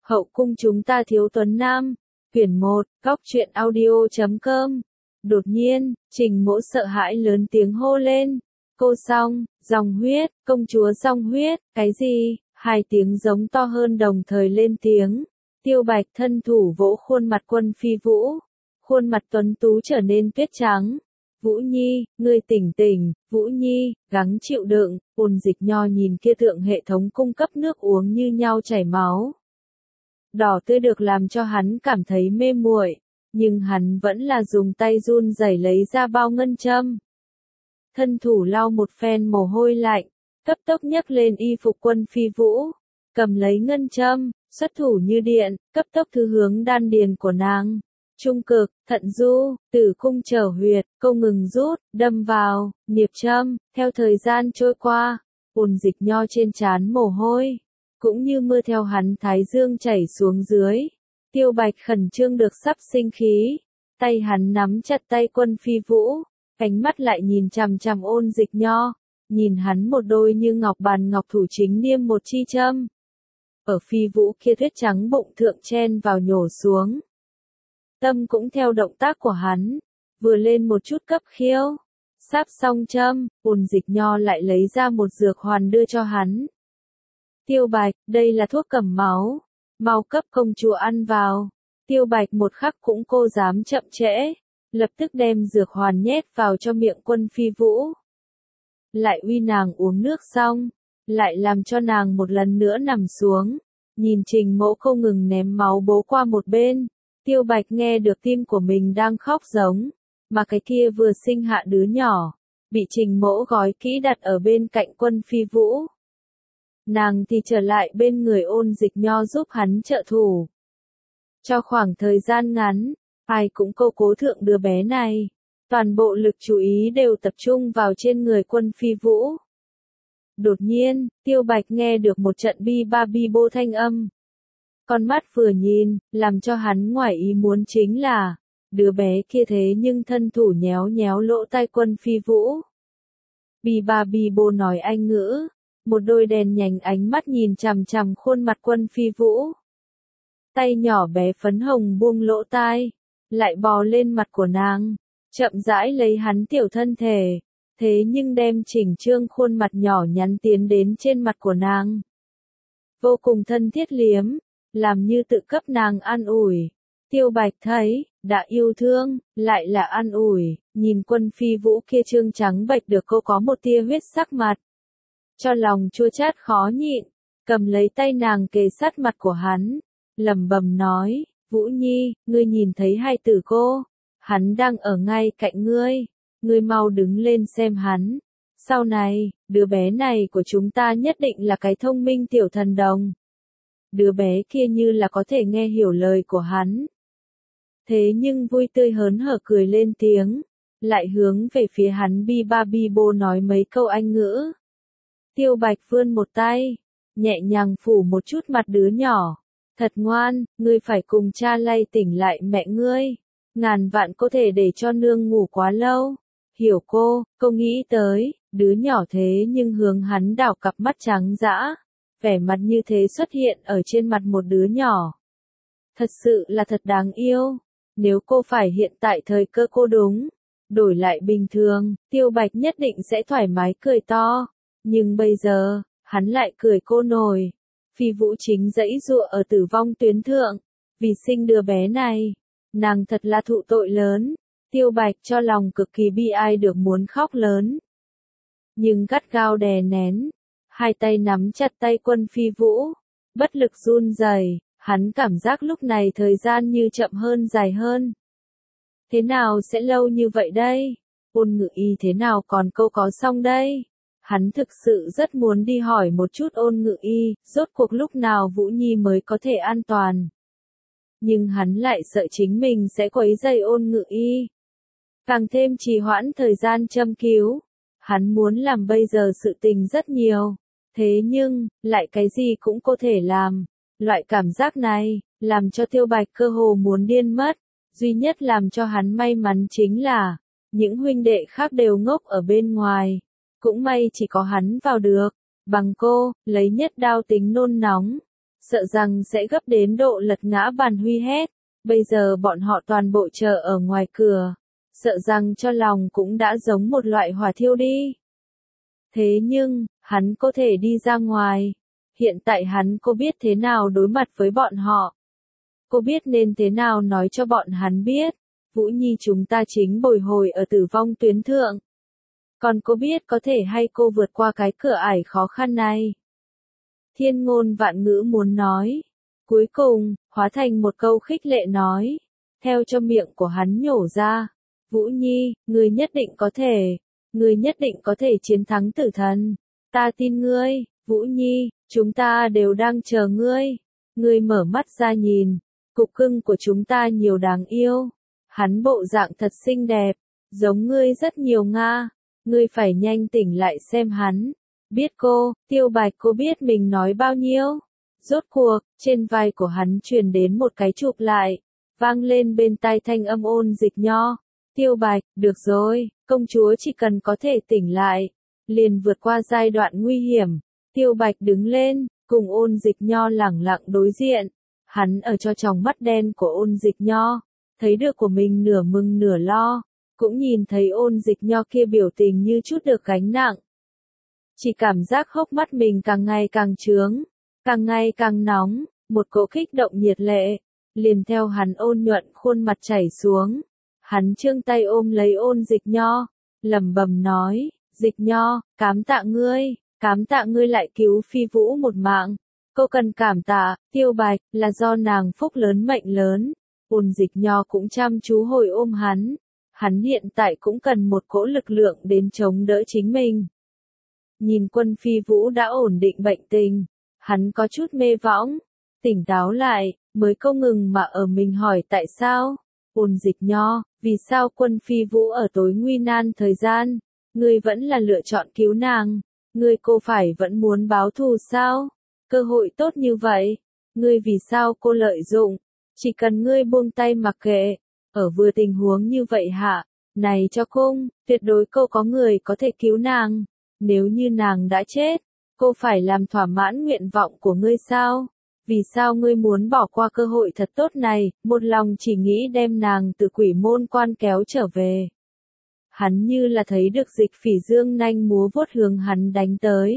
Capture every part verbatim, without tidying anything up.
Hậu cung chúng ta thiếu tuấn nam. Quyển một, góc truyện audio chấm com. Đột nhiên, Trình Mỗ sợ hãi lớn tiếng hô lên. Cô Song, dòng huyết, công chúa dòng huyết, cái gì? Hai tiếng giống to hơn đồng thời lên tiếng. Tiêu Bạch thân thủ vỗ khuôn mặt Quân Phi Vũ. Khuôn mặt tuấn tú trở nên tuyết trắng. Vũ Nhi, ngươi tỉnh tỉnh, Vũ Nhi, gắng chịu đựng. Ôn Dịch Nho nhìn kia thượng hệ thống cung cấp nước uống như nhau chảy máu. Đỏ tươi được làm cho hắn cảm thấy mê muội, nhưng hắn vẫn là dùng tay run rẩy lấy ra bao ngân châm. Thân thủ lau một phen mồ hôi lạnh, cấp tốc nhấc lên y phục Quân Phi Vũ, cầm lấy ngân châm, xuất thủ như điện, cấp tốc thứ hướng đan điền của nàng. Trung cực, thận du, tử cung trở huyệt, câu ngừng rút, đâm vào, niệp châm, theo thời gian trôi qua, Ôn Dịch Nho trên trán mồ hôi, cũng như mưa theo hắn thái dương chảy xuống dưới. Tiêu Bạch khẩn trương được sắp sinh khí, tay hắn nắm chặt tay Quân Phi Vũ, ánh mắt lại nhìn chằm chằm Ôn Dịch Nho, nhìn hắn một đôi như ngọc bàn ngọc thủ chính niêm một chi châm. Ở Phi Vũ kia tuyết trắng bụng thượng chen vào nhổ xuống. Tâm cũng theo động tác của hắn, vừa lên một chút cấp khiêu. Sắp xong châm, Ôn Dịch Nho lại lấy ra một dược hoàn đưa cho hắn. Tiêu Bạch, đây là thuốc cầm máu, mau cấp công chúa ăn vào. Tiêu Bạch một khắc cũng cô dám chậm trễ, lập tức đem dược hoàn nhét vào cho miệng Quân Phi Vũ. Lại uy nàng uống nước xong, lại làm cho nàng một lần nữa nằm xuống, nhìn Trình Mỗ không ngừng ném máu bố qua một bên. Tiêu Bạch nghe được tim của mình đang khóc giống, mà cái kia vừa sinh hạ đứa nhỏ, bị Trình Mỗ gói kỹ đặt ở bên cạnh Quân Phi Vũ. Nàng thì trở lại bên người Ôn Dịch Nho giúp hắn trợ thủ. Cho khoảng thời gian ngắn, ai cũng câu cố thượng đứa bé này, toàn bộ lực chú ý đều tập trung vào trên người Quân Phi Vũ. Đột nhiên, Tiêu Bạch nghe được một trận bi ba bi bô thanh âm. Con mắt vừa nhìn, làm cho hắn ngoài ý muốn chính là, đứa bé kia thế nhưng thân thủ nhéo nhéo lỗ tai Quân Phi Vũ. Bi ba bi bô nói Anh ngữ, một đôi đèn nhánh ánh mắt nhìn chằm chằm khuôn mặt Quân Phi Vũ. Tay nhỏ bé phấn hồng buông lỗ tai, lại bò lên mặt của nàng, chậm rãi lấy hắn tiểu thân thể, thế nhưng đem chỉnh trương khuôn mặt nhỏ nhắn tiến đến trên mặt của nàng. Vô cùng thân thiết liếm, làm như tự cấp nàng an ủi. Tiêu Bạch thấy, đã yêu thương, lại là an ủi, nhìn Quân Phi Vũ kia trương trắng bệch được cô có một tia huyết sắc mặt. Cho lòng chua chát khó nhịn, cầm lấy tay nàng kề sát mặt của hắn, lẩm bẩm nói, Vũ Nhi, ngươi nhìn thấy hai tử cô, hắn đang ở ngay cạnh ngươi, ngươi mau đứng lên xem hắn. Sau này, đứa bé này của chúng ta nhất định là cái thông minh tiểu thần đồng. Đứa bé kia như là có thể nghe hiểu lời của hắn. Thế nhưng vui tươi hớn hở cười lên tiếng, lại hướng về phía hắn bi ba bi bô nói mấy câu Anh ngữ. Tiêu Bạch vươn một tay, nhẹ nhàng phủ một chút mặt đứa nhỏ. Thật ngoan, ngươi phải cùng cha lay tỉnh lại mẹ ngươi. Ngàn vạn có thể để cho nương ngủ quá lâu. Hiểu cô, cô nghĩ tới, đứa nhỏ thế nhưng hướng hắn đảo cặp mắt trắng dã. Vẻ mặt như thế xuất hiện ở trên mặt một đứa nhỏ. Thật sự là thật đáng yêu. Nếu cô phải hiện tại thời cơ cô đúng, đổi lại bình thường, Tiêu Bạch nhất định sẽ thoải mái cười to. Nhưng bây giờ, hắn lại cười cô nổi. Phi Vũ chính dãy dụa ở tử vong tuyến thượng, vì sinh đứa bé này. Nàng thật là thụ tội lớn. Tiêu Bạch cho lòng cực kỳ bi ai được muốn khóc lớn. Nhưng gắt gao đè nén. Hai tay nắm chặt tay Quân Phi Vũ, bất lực run rẩy, hắn cảm giác lúc này thời gian như chậm hơn dài hơn. Thế nào sẽ lâu như vậy đây? Ôn Ngự Y thế nào còn câu có xong đây? Hắn thực sự rất muốn đi hỏi một chút Ôn Ngự Y, rốt cuộc lúc nào Vũ Nhi mới có thể an toàn. Nhưng hắn lại sợ chính mình sẽ quấy rầy Ôn Ngự Y. Càng thêm trì hoãn thời gian châm cứu. Hắn muốn làm bây giờ sự tình rất nhiều. Thế nhưng, lại cái gì cũng có thể làm. Loại cảm giác này, làm cho Tiêu Bạch cơ hồ muốn điên mất. Duy nhất làm cho hắn may mắn chính là, những huynh đệ khác đều ngốc ở bên ngoài. Cũng may chỉ có hắn vào được. Bằng cô, lấy nhất đao tính nôn nóng. sợ rằng sẽ gấp đến độ lật ngã bàn huy hết. Bây giờ bọn họ toàn bộ chờ ở ngoài cửa, sợ rằng cho lòng cũng đã giống một loại hỏa thiêu đi. Thế nhưng, hắn có thể đi ra ngoài. Hiện tại hắn cô biết thế nào đối mặt với bọn họ. Cô biết nên thế nào nói cho bọn hắn biết. Vũ Nhi chúng ta chính bồi hồi ở tử vong tuyến thượng. Còn cô biết có thể hay cô vượt qua cái cửa ải khó khăn này. Thiên ngôn vạn ngữ muốn nói. Cuối cùng, hóa thành một câu khích lệ nói. Theo cho miệng của hắn nhổ ra. Vũ Nhi, ngươi nhất định có thể. Ngươi nhất định có thể chiến thắng tử thần. Ta tin ngươi, Vũ Nhi, chúng ta đều đang chờ ngươi. Ngươi mở mắt ra nhìn. Cục cưng của chúng ta nhiều đáng yêu. Hắn bộ dạng thật xinh đẹp. Giống ngươi rất nhiều Nga. Ngươi phải nhanh tỉnh lại xem hắn. Biết cô, Tiêu Bạch cô biết mình nói bao nhiêu. Rốt cuộc, trên vai của hắn truyền đến một cái chụp lại. Vang lên bên tai thanh âm Ôn Dịch Nho. Tiêu Bạch, được rồi, công chúa chỉ cần có thể tỉnh lại. Liền vượt qua giai đoạn nguy hiểm. Tiêu Bạch đứng lên, cùng Ôn Dịch Nho lẳng lặng đối diện. Hắn ở cho tròng mắt đen của Ôn Dịch Nho. Thấy được của mình nửa mừng nửa lo. Cũng nhìn thấy Ôn Dịch Nho kia biểu tình như chút được gánh nặng. Chỉ cảm giác hốc mắt mình càng ngày càng trướng, càng ngày càng nóng, một cỗ kích động nhiệt lệ, liền theo hắn ôn nhuận khuôn mặt chảy xuống. Hắn trương tay ôm lấy Ôn Dịch Nho, lẩm bẩm nói, Dịch Nho, cám tạ ngươi, cám tạ ngươi lại cứu Phi Vũ một mạng. Cô cần cảm tạ, Tiêu Bạch, là do nàng phúc lớn mệnh lớn. Ôn Dịch Nho cũng chăm chú hồi ôm hắn. Hắn hiện tại cũng cần một cỗ lực lượng đến chống đỡ chính mình. Nhìn Quân Phi Vũ đã ổn định bệnh tình, hắn có chút mê võng, tỉnh táo lại, mới không ngừng mà ở mình hỏi tại sao. Ôn Dịch Nho, vì sao Quân Phi Vũ ở tối nguy nan thời gian, ngươi vẫn là lựa chọn cứu nàng, ngươi cô phải vẫn muốn báo thù sao? Cơ hội tốt như vậy, ngươi vì sao cô lợi dụng? Chỉ cần ngươi buông tay mặc kệ, ở vừa tình huống như vậy hạ, này cho cung, tuyệt đối cô có người có thể cứu nàng. Nếu như nàng đã chết, cô phải làm thỏa mãn nguyện vọng của ngươi sao? Vì sao ngươi muốn bỏ qua cơ hội thật tốt này, một lòng chỉ nghĩ đem nàng từ quỷ môn quan kéo trở về? Hắn như là thấy được Dịch Phỉ dương nanh múa vuốt hướng hắn đánh tới.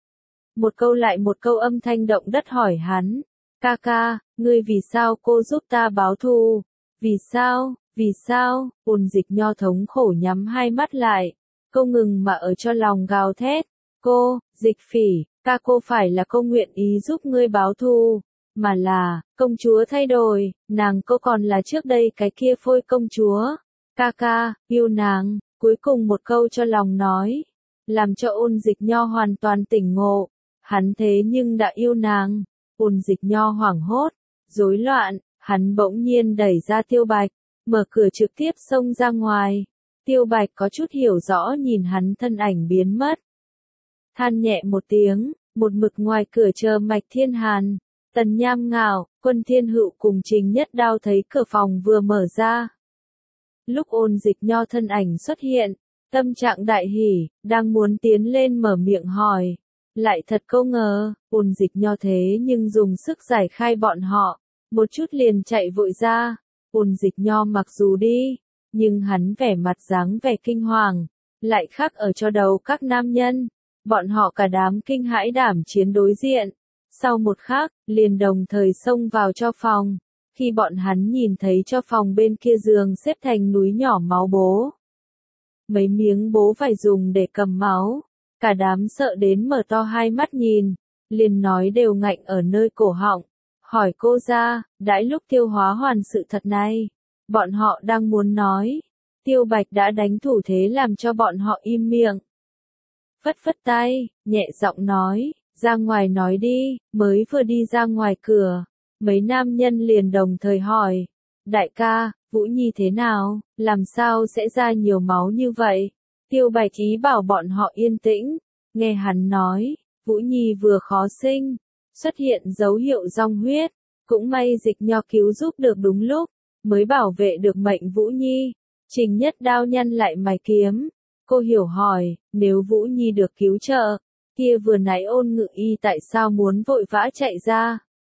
Một câu lại một câu âm thanh động đất hỏi hắn, ca ca, ngươi vì sao cô giúp ta báo thù? Vì sao, vì sao? Ôn Dịch Nho thống khổ nhắm hai mắt lại. Cô ngừng mà ở cho lòng gào thét. Cô, Dịch Phỉ, ca cô phải là cô nguyện ý giúp ngươi báo thù, mà là, công chúa thay đổi, nàng cô còn là trước đây cái kia phôi công chúa. Ca ca, yêu nàng, cuối cùng một câu cho lòng nói, làm cho Ôn Dịch Nho hoàn toàn tỉnh ngộ. Hắn thế nhưng đã yêu nàng. Ôn Dịch Nho hoảng hốt, rối loạn, hắn bỗng nhiên đẩy ra Tiêu Bạch, mở cửa trực tiếp xông ra ngoài. Tiêu Bạch có chút hiểu rõ nhìn hắn thân ảnh biến mất. Than nhẹ một tiếng, một mực ngoài cửa chờ Mạch Thiên Hàn, Tần Nham Ngạo, Quân Thiên Hựu cùng Trình Nhất Đao thấy cửa phòng vừa mở ra. Lúc Ôn Dịch Nho thân ảnh xuất hiện, tâm trạng đại hỉ, đang muốn tiến lên mở miệng hỏi. Lại thật không ngờ, Ôn Dịch Nho thế nhưng dùng sức giải khai bọn họ, một chút liền chạy vội ra. Ôn Dịch Nho mặc dù đi, nhưng hắn vẻ mặt dáng vẻ kinh hoàng, lại khác ở cho đầu các nam nhân. Bọn họ cả đám kinh hãi đảm chiến đối diện. Sau một khắc, liền đồng thời xông vào cho phòng. Khi bọn hắn nhìn thấy cho phòng bên kia giường xếp thành núi nhỏ máu bố. Mấy miếng bố phải dùng để cầm máu. Cả đám sợ đến mở to hai mắt nhìn. Liền nói đều ngạnh ở nơi cổ họng. Hỏi cô ra, đãi lúc tiêu hóa hoàn sự thật này. Bọn họ đang muốn nói. Tiêu Bạch đã đánh thủ thế làm cho bọn họ im miệng. Phất phất tay, nhẹ giọng nói, ra ngoài nói đi. Mới vừa đi ra ngoài cửa, mấy nam nhân liền đồng thời hỏi, đại ca, Vũ Nhi thế nào, làm sao sẽ ra nhiều máu như vậy? Tiêu Bạch ý bảo bọn họ yên tĩnh, nghe hắn nói, Vũ Nhi vừa khó sinh, xuất hiện dấu hiệu rong huyết, cũng may Dịch Nho cứu giúp được đúng lúc, mới bảo vệ được mệnh Vũ Nhi. Trình Nhất Đao nhăn lại mày kiếm. Cô hiểu hỏi, nếu Vũ Nhi được cứu trợ, kia vừa nãy Ôn Ngự Y tại sao muốn vội vã chạy ra?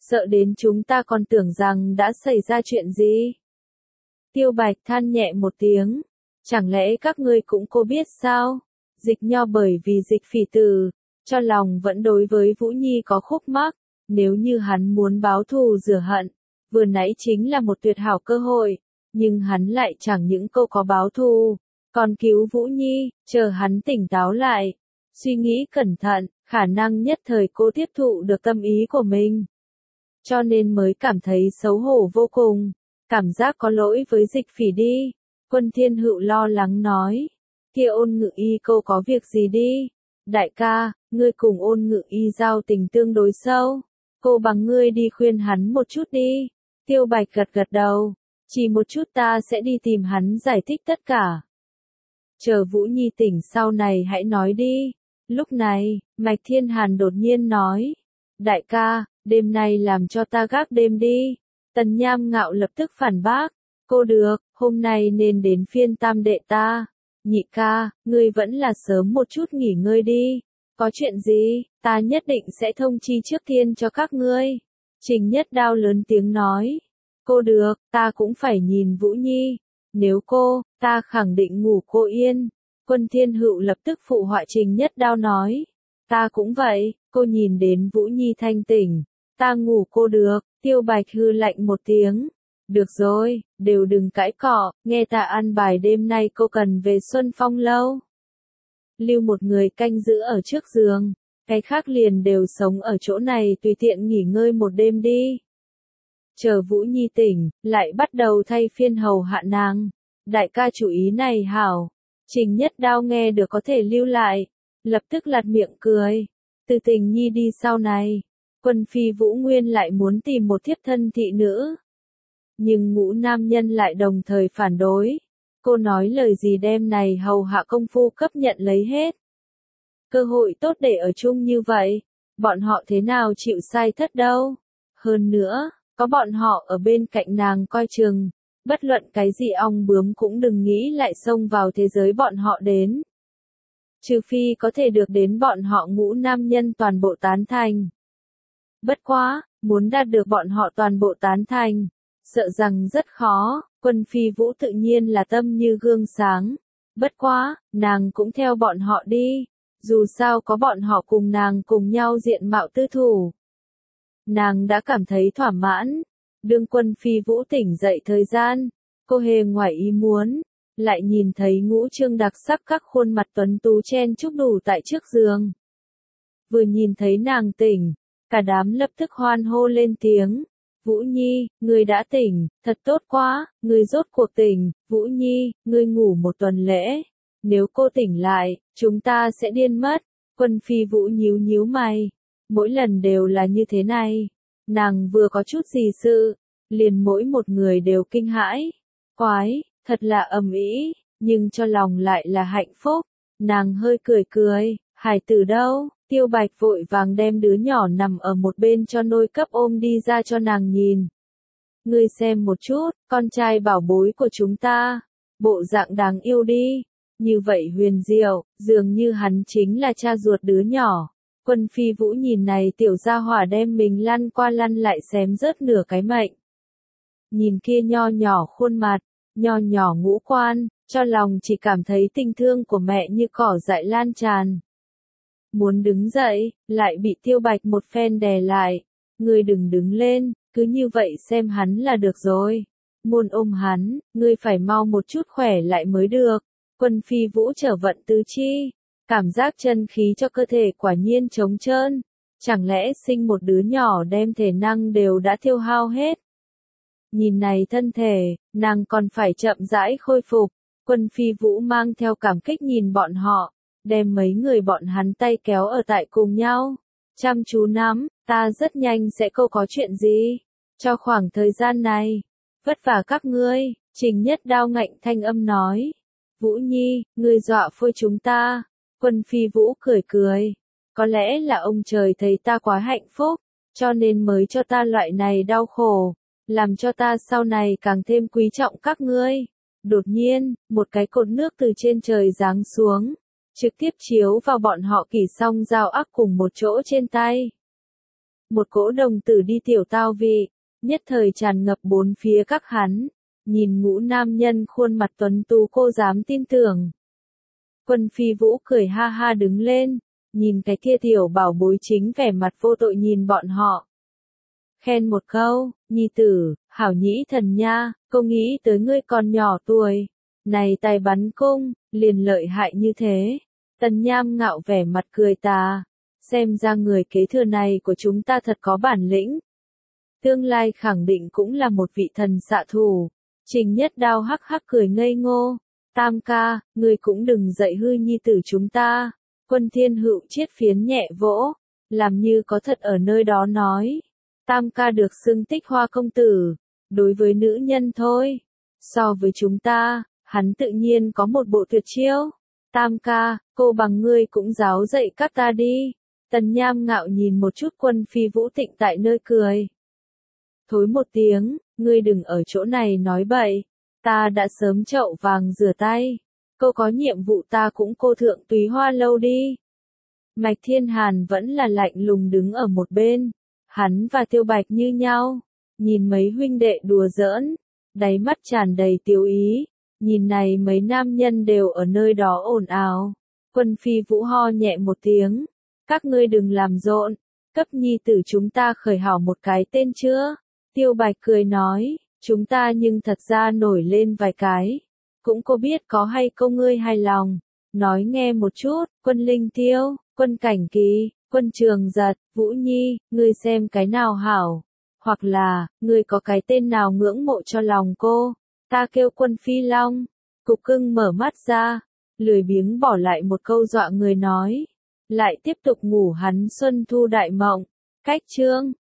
sợ đến chúng ta còn tưởng rằng đã xảy ra chuyện gì. Tiêu Bạch than nhẹ một tiếng, chẳng lẽ các ngươi cũng cô biết sao? Dịch Nho bởi vì Dịch Phỉ tử, cho lòng vẫn đối với Vũ Nhi có khúc mắc, nếu như hắn muốn báo thù rửa hận, vừa nãy chính là một tuyệt hảo cơ hội, nhưng hắn lại chẳng những câu có báo thù, còn cứu Vũ Nhi, chờ hắn tỉnh táo lại, suy nghĩ cẩn thận, khả năng nhất thời cô tiếp thụ được tâm ý của mình. Cho nên mới cảm thấy xấu hổ vô cùng, cảm giác có lỗi với Dịch Phỉ đi. Quân Thiên Hựu lo lắng nói, kia Ôn Ngự Y cô có việc gì đi? Đại ca, ngươi cùng Ôn Ngự Y giao tình tương đối sâu, cô bằng ngươi đi khuyên hắn một chút đi. Tiêu Bạch gật gật đầu, chỉ một chút ta sẽ đi tìm hắn giải thích tất cả. Chờ Vũ Nhi tỉnh sau này hãy nói đi. Lúc này, Mạch Thiên Hàn đột nhiên nói, đại ca, đêm nay làm cho ta gác đêm đi. Tần Nham Ngạo lập tức phản bác, cô được, hôm nay nên đến phiên tam đệ ta. Nhị ca, ngươi vẫn là sớm một chút nghỉ ngơi đi. Có chuyện gì, ta nhất định sẽ thông chi trước tiên cho các ngươi. Trình Nhất Đao lớn tiếng nói, cô được, ta cũng phải nhìn Vũ Nhi. Nếu cô, ta khẳng định ngủ cô yên. Quân Thiên Hựu lập tức phụ họa Trình Nhất Đao nói, ta cũng vậy, cô nhìn đến Vũ Nhi thanh tỉnh, ta ngủ cô được. Tiêu Bạch hư lạnh một tiếng, được rồi, đều đừng cãi cọ, nghe ta ăn bài đêm nay cô cần về Xuân Phong lâu. Lưu một người canh giữ ở trước giường, cái khác liền đều sống ở chỗ này tùy tiện nghỉ ngơi một đêm đi. Chờ Vũ Nhi tỉnh, lại bắt đầu thay phiên hầu hạ nàng. Đại ca chủ ý này hảo. Trình Nhất Đao nghe được có thể lưu lại, lập tức lạt miệng cười. Từ Tình Nhi đi sau này, Quân Phi Vũ Nguyên lại muốn tìm một thiếp thân thị nữ. Nhưng ngũ nam nhân lại đồng thời phản đối. Cô nói lời gì đem này hầu hạ công phu cấp nhận lấy hết. Cơ hội tốt để ở chung như vậy, bọn họ thế nào chịu sai thất đâu. Hơn nữa, có bọn họ ở bên cạnh nàng coi chừng, bất luận cái gì ong bướm cũng đừng nghĩ lại xông vào thế giới bọn họ đến. Trừ phi có thể được đến bọn họ ngũ nam nhân toàn bộ tán thành. Bất quá, muốn đạt được bọn họ toàn bộ tán thành, sợ rằng rất khó. Quân Phi Vũ tự nhiên là tâm như gương sáng. Bất quá, nàng cũng theo bọn họ đi. Dù sao có bọn họ cùng nàng cùng nhau diện mạo tư thủ. Nàng đã cảm thấy thỏa mãn. Đương Quân Phi Vũ tỉnh dậy thời gian, cô hề ngoài ý muốn, lại nhìn thấy ngũ trương đặc sắc các khuôn mặt tuấn tú chen chúc đủ tại trước giường. Vừa nhìn thấy nàng tỉnh, cả đám lập tức hoan hô lên tiếng. Vũ Nhi, ngươi đã tỉnh, thật tốt quá, ngươi rốt cuộc tỉnh. Vũ Nhi, ngươi ngủ một tuần lễ, nếu cô tỉnh lại, chúng ta sẽ điên mất. Quân Phi Vũ nhíu nhíu mày, mỗi lần đều là như thế này. Nàng vừa có chút gì sự, liền mỗi một người đều kinh hãi. Quái, thật là ầm ĩ, nhưng cho lòng lại là hạnh phúc. Nàng hơi cười cười, hải tử đâu? Tiêu Bạch vội vàng đem đứa nhỏ nằm ở một bên cho nôi cấp ôm đi ra cho nàng nhìn. Ngươi xem một chút, con trai bảo bối của chúng ta, bộ dạng đáng yêu đi, như vậy huyền diệu, dường như hắn chính là cha ruột đứa nhỏ. Quân Phi Vũ nhìn này tiểu gia hỏa đem mình lăn qua lăn lại xém rớt nửa cái mệnh. Nhìn kia nho nhỏ khuôn mặt, nho nhỏ ngũ quan, cho lòng chỉ cảm thấy tình thương của mẹ như cỏ dại lan tràn. Muốn đứng dậy, lại bị Tiêu Bạch một phen đè lại. Ngươi đừng đứng lên, cứ như vậy xem hắn là được rồi. Muốn ôm hắn, ngươi phải mau một chút khỏe lại mới được. Quân Phi Vũ trở vận tứ chi, cảm giác chân khí cho cơ thể quả nhiên trống trơn. Chẳng lẽ sinh một đứa nhỏ đem thể năng đều đã tiêu hao hết. Nhìn này thân thể, nàng còn phải chậm rãi khôi phục. Quân Phi Vũ mang theo cảm kích nhìn bọn họ, đem mấy người bọn hắn tay kéo ở tại cùng nhau. Chăm chú nắm, ta rất nhanh sẽ câu có chuyện gì. Cho khoảng thời gian này, vất vả các ngươi. Trình Nhất Đao ngạnh thanh âm nói. Vũ Nhi, ngươi dọa phôi chúng ta. Quân Phi Vũ cười cười. Có lẽ là ông trời thấy ta quá hạnh phúc, cho nên mới cho ta loại này đau khổ, làm cho ta sau này càng thêm quý trọng các ngươi. Đột nhiên, một cái cột nước từ trên trời giáng xuống, trực tiếp chiếu vào bọn họ Kỷ Song Giao Ác cùng một chỗ trên tay. một cỗ đồng tử đi tiểu tao vị, nhất thời tràn ngập bốn phía các hắn, nhìn ngũ nam nhân khuôn mặt tuấn tú cô dám tin tưởng. Quân Phi Vũ cười ha ha đứng lên, nhìn cái kia tiểu bảo bối chính vẻ mặt vô tội nhìn bọn họ. Khen một câu, nhi tử, hảo nhĩ thần nha, cô nghĩ tới ngươi còn nhỏ tuổi, này tài bắn cung, liền lợi hại như thế. Tần Nham ngạo vẻ mặt cười tà, xem ra người kế thừa này của chúng ta thật có bản lĩnh. Tương lai khẳng định cũng là một vị thần xạ thủ. Trình Nhất Đao hắc hắc cười ngây ngô, Tam ca, ngươi cũng đừng dạy hư nhi tử chúng ta. Quân Thiên Hựu chiết phiến nhẹ vỗ, làm như có thật ở nơi đó nói. Tam ca được xưng Tích Hoa công tử, đối với nữ nhân thôi. So với chúng ta, hắn tự nhiên có một bộ tuyệt chiêu. Tam ca, cô bằng ngươi cũng giáo dạy các ta đi. Tần Nham ngạo nhìn một chút Quân Phi Vũ Tịnh tại nơi cười. Thối một tiếng, ngươi đừng ở chỗ này nói bậy. Ta đã sớm chậu vàng rửa tay. Cô có nhiệm vụ ta cũng cô thượng Túy Hoa lâu đi. Mạch Thiên Hàn vẫn là lạnh lùng đứng ở một bên. Hắn và Tiêu Bạch như nhau. Nhìn mấy huynh đệ đùa giỡn. Đáy mắt tràn đầy tiêu ý. Nhìn này mấy nam nhân đều ở nơi đó ồn ào. Quân Phi Vũ ho nhẹ một tiếng. Các ngươi đừng làm rộn. Cấp nhi tử chúng ta khởi hảo một cái tên chưa? Tiêu Bạch cười nói. Chúng ta nhưng thật ra nổi lên vài cái. Cũng cô biết có hay không ngươi hài lòng. Nói nghe một chút, Quân Linh Tiêu, Quân Cảnh Kỳ, Quân Trường Giật, Vũ Nhi, ngươi xem cái nào hảo. Hoặc là, ngươi có cái tên nào ngưỡng mộ cho lòng cô. Ta kêu Quân Phi Long. Cục Cưng mở mắt ra, lười biếng bỏ lại một câu dọa người nói. Lại tiếp tục ngủ hắn xuân thu đại mộng. Cách chương.